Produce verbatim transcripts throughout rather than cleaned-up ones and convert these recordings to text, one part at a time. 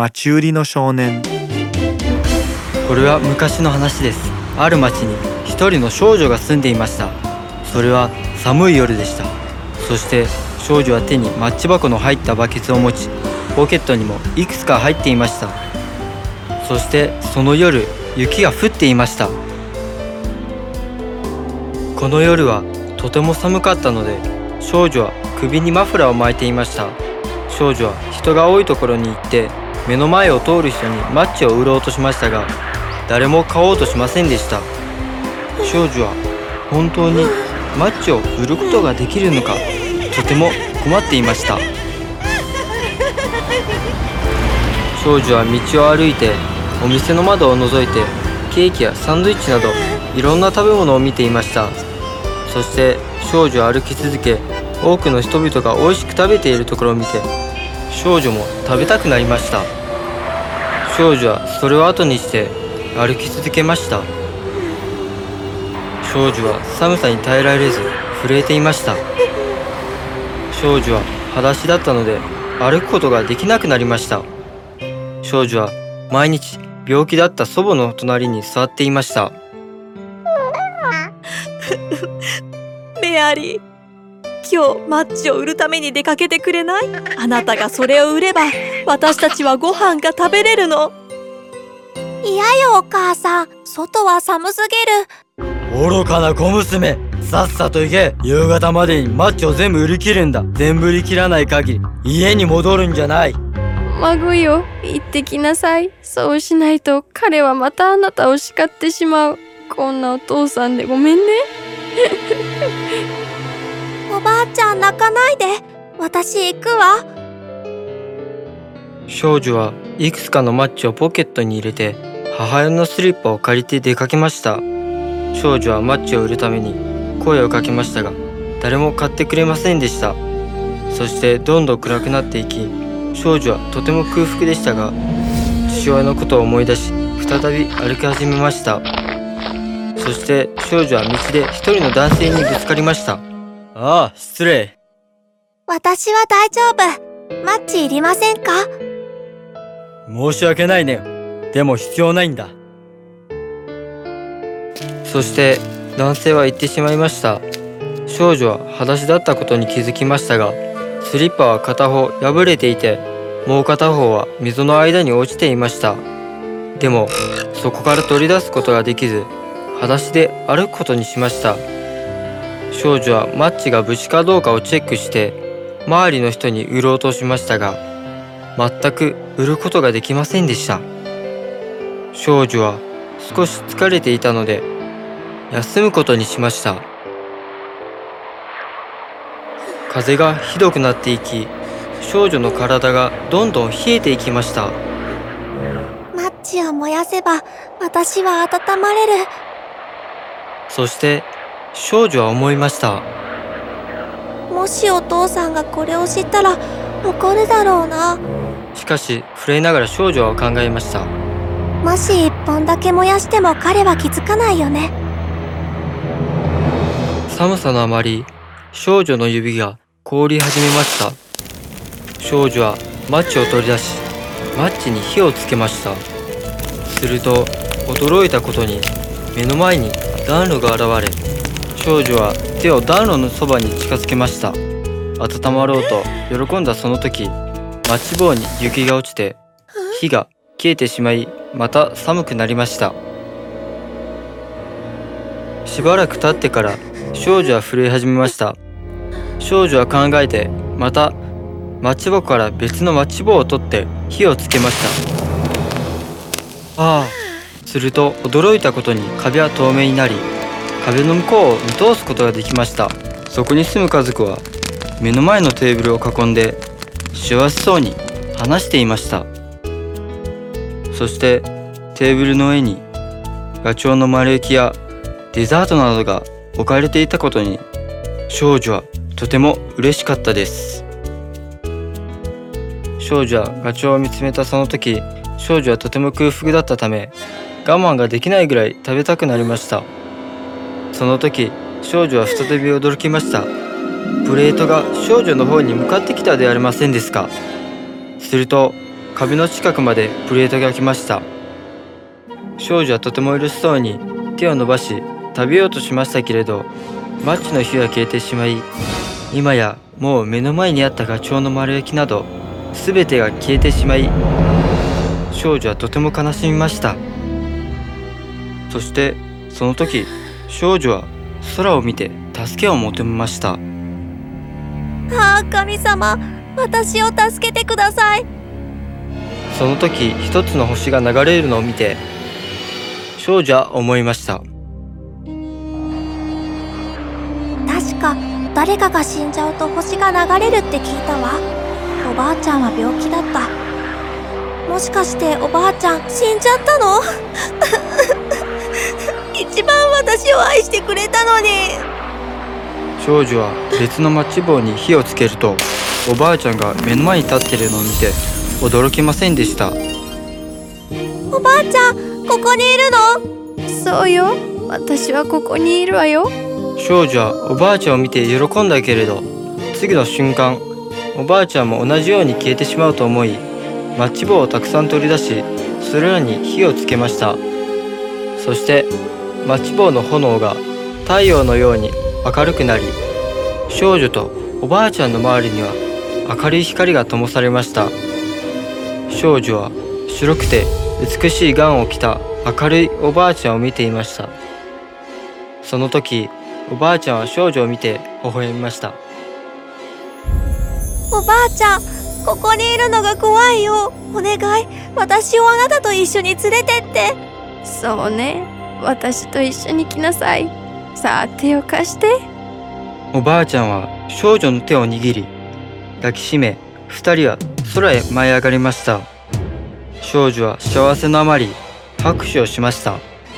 町売りの少年。 これは昔の話です。ある町に一人の少女が住んでいました。それは寒い夜でした。そして少女は手にマッチ箱の入ったバケツを持ち、ポケットにもいくつか入っていました。そしてその夜、雪が降っていました。この夜はとても寒かったので、少女は首にマフラーを巻いていました。少女は人が多いところに行って、目の前を通る人にマッチを売ろうとしましたが、誰も買おうとしませんでした。少女は本当にマッチを売ることができるのか、とても困っていました。少女は道を歩いて、お店の窓を覗いて、ケーキやサンドイッチなどいろんな食べ物を見ていました。そして少女は歩き続け、多くの人々が美味しく食べているところを見て、少女も食べたくなりました。少女はそれを後にして歩き続けました。少女は寒さに耐えられず震えていました。少女は裸足だったので歩くことができなくなりました。少女は毎日病気だった祖母の隣に座っていました。 メアリー、今日マッチを売るために出かけてくれない？あなたがそれを売れば私たちはご飯が食べれるの。 いやよお母さん、外は寒すぎる。 愚かな小娘、さっさと行け。夕方までにマッチを全部売り切るんだ。全部売り切らない限り家に戻るんじゃない。 孫よ、行ってきなさい。そうしないと彼はまたあなたを叱ってしまう。こんなお父さんでごめんね。 おばあちゃん泣かないで。私行くわ。 少女はいくつかのマッチをポケットに入れて、母親のスリッパを借りて出かけました。少女はマッチを売るために声をかけましたが、誰も買ってくれませんでした。そしてどんどん暗くなっていき、少女はとても空腹でしたが、父親のことを思い出し、再び歩き始めました。そして少女は道で一人の男性にぶつかりました。ああ、失礼。 私は大丈夫。マッチいりませんか？ 申し訳ないね。でも必要ないんだ。そして男性は言ってしまいました。少女は裸足だったことに気づきましたが、スリッパは片方破れていて、もう片方は溝の間に落ちていました。でもそこから取り出すことができず、裸足で歩くことにしました。少女はマッチが無事かどうかをチェックして、周りの人に売ろうとしましたが、全く売ることができませんでした。少女は少し疲れていたので休むことにしました。風がひどくなっていき、少女の体がどんどん冷えていきました。 マッチを燃やせば私は温まれる。 そして少女は思いました。 もしお父さんがこれを知ったら怒るだろうな。 しかし震えながら少女は考えました。 もし一本だけ燃やしても彼は気づかないよね。 寒さのあまり少女の指が凍り始めました。少女はマッチを取り出し、マッチに火をつけました。すると驚いたことに、目の前に暖炉が現れ、少女は手を暖炉のそばに近づけました。温まろうと喜んだその時、マッチ棒に雪が落ちて火が消えてしまい、また寒くなりました。しばらく経ってから少女は震え始めました。少女は考えて、またマッチ箱から別のマッチ棒を取って火をつけました。ああ。すると驚いたことに壁は透明になり、壁の向こうを見通すことができました。そこに住む家族は目の前のテーブルを囲んで幸せそうに話していました。そしてテーブルの上にガチョウの丸焼きやデザートなどが置かれていたことに、少女はとても嬉しかったです。少女はガチョウを見つめたその時、少女はとても空腹だったため我慢ができないぐらい食べたくなりました。その時少女は再び驚きました。プレートが少女の方に向かってきたではありませんですか。すると壁の近くまでプレートが来ました。少女はとても嬉しそうに手を伸ばし食べようとしましたけれど、マッチの火が消えてしまい、今やもう目の前にあったガチョウの丸焼きなど全てが消えてしまい、少女はとても悲しみました。そしてその時、少女は空を見て助けを求めました。 ああ、神様、私を助けてください。 その時、一つの星が流れるのを見て、少女は思いました。 確か誰かが死んじゃうと星が流れるって聞いたわ。おばあちゃんは病気だった。もしかしておばあちゃん死んじゃったの？一番私を愛してくれたのに。 少女は別のマッチ棒に火をつけると、おばあちゃんが目の前に立っているのを見て驚きませんでした。 おばあちゃん、ここにいるの？ そうよ、私はここにいるわよ。 少女はおばあちゃんを見て喜んだけれど、次の瞬間、おばあちゃんも同じように消えてしまうと思い、マッチ棒をたくさん取り出し、それらに火をつけました。そしてマッチ棒の炎が太陽のように明るくなり、少女とおばあちゃんの周りには明るい光が灯されました。少女は白くて美しいガウンを着た明るいおばあちゃんを見ていました。その時、おばあちゃんは少女を見て微笑みました。 おばあちゃん、ここにいるのが怖いよ。お願い、私をあなたと一緒に連れてって。 そうね、私と一緒に来なさい。さあ、手を貸して。 おばあちゃんは少女の手を握り抱きしめ、二人は空へ舞い上がりました。少女は幸せのあまり拍手をしました。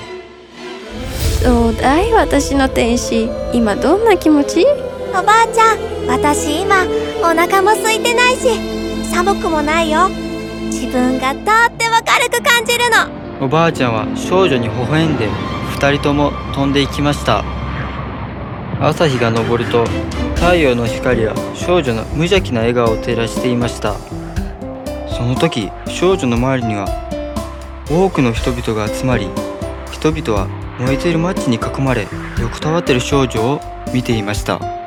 どうだい、私の天使、今どんな気持ち？ おばあちゃん、私今お腹も空いてないし寒くもないよ。自分がとっても軽く感じるの。 おばあちゃんは少女に微笑んで二人とも飛んでいきました。朝日が昇ると太陽の光は少女の無邪気な笑顔を照らしていました。その時、少女の周りには多くの人々が集まり、人々は燃えているマッチに囲まれ横たわっている少女を見ていました。